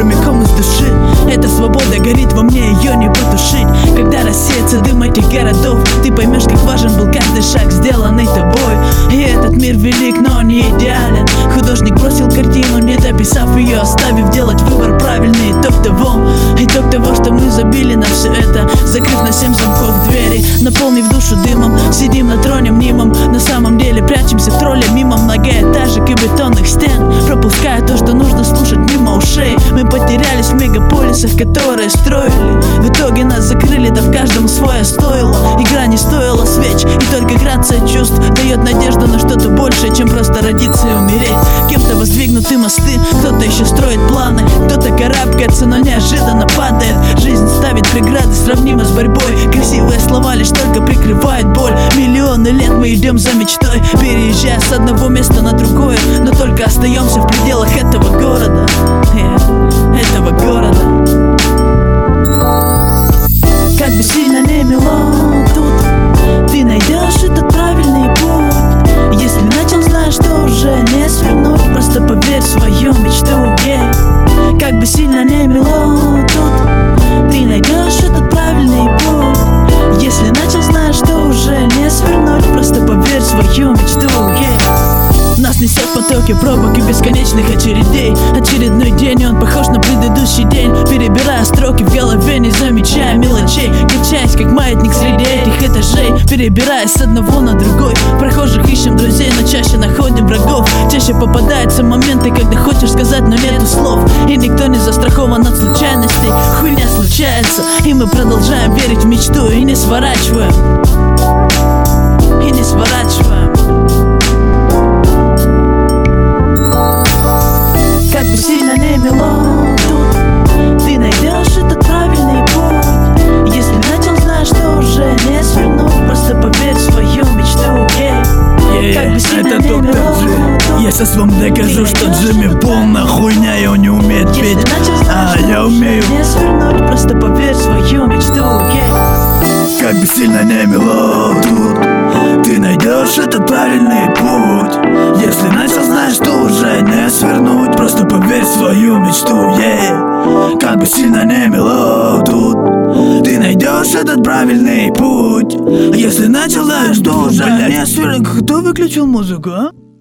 прямиком из души. Эта свобода горит во мне, ее не потушить. Когда рассеется дым этих городов, ты поймешь, как важен был каждый шаг, сделанный тобой. И этот мир велик, но не идеален. Художник бросил картину, не дописав ее, оставив делать выбор правильный. Итог того, что мы забили на все это, закрыв на 7 замков двери, наполнив душу дымом. Сидим на троне мнимом, на самом деле прячемся тролля мимо многоэтажек и бетонных стен, пропуская то, что нужно слушать мимо ушей. Мы потерялись в мегаполисах, которые строили. В итоге нас закрыли, да в каждом свое стоило. Игра не стоила свеч, и только грация чувств дает надежду на что-то большее, чем просто родиться и умереть. Кем-то воздвигнуты мосты, кто-то еще строит планы, кто-то карабкается, но неожиданно падает. Жизнь ставит преграды, сравнимы с борьбой. Красивые слова лишь только прикрывают боль. Миллионы лет мы идем за мечтой, переезжая с одного места на другое, но только остаемся в пределах этого города. Этого города. Как бы сильно не мило тут, ты найдешь этот правильный путь. Если начал, знаешь, что уже не свернуть. Просто поверь в свою мечту, Как бы сильно не мило тут, ты найдешь этот правильный путь. Если начал, знаешь, что уже не свернуть. Просто поверь в свою мечту, Нас несет в потоке пробок и бесконечных очередей. Очередной день, и он похож на предыдущий день. Перебирая строки в голове, не замечая мелочей, качаясь как маятник среди этих этажей. Перебираясь с одного на другой, прохожих ищем друзей, но чаще находим врагов. Чаще попадаются моменты, когда хочешь сказать, но нету слов. И никто не застрахован от случайностей. Хуйня случается, и мы продолжаем верить в мечту. И не сворачиваем. И не сворачиваем. Как бы сильно не мило тут, ты найдешь этот правильный путь. Если начал, знаешь, что уже не свернуть. Просто поверь в свою мечту, Как бы сильно это не мило тут, я сейчас вам докажу, что Джимми полная хуйня, и он не умеет петь, я умею. Не свернуть, просто поверь в свою мечту, Как бы сильно не мило тут, ты найдешь этот правильный путь. Если начал, знаешь, что уже не свернуть. Просто поверь в свою мечту, Как бы сильно не мило тут, ты найдешь этот правильный путь. Если начал, знаешь, что уже не свернуть. Кто выключил музыку, а?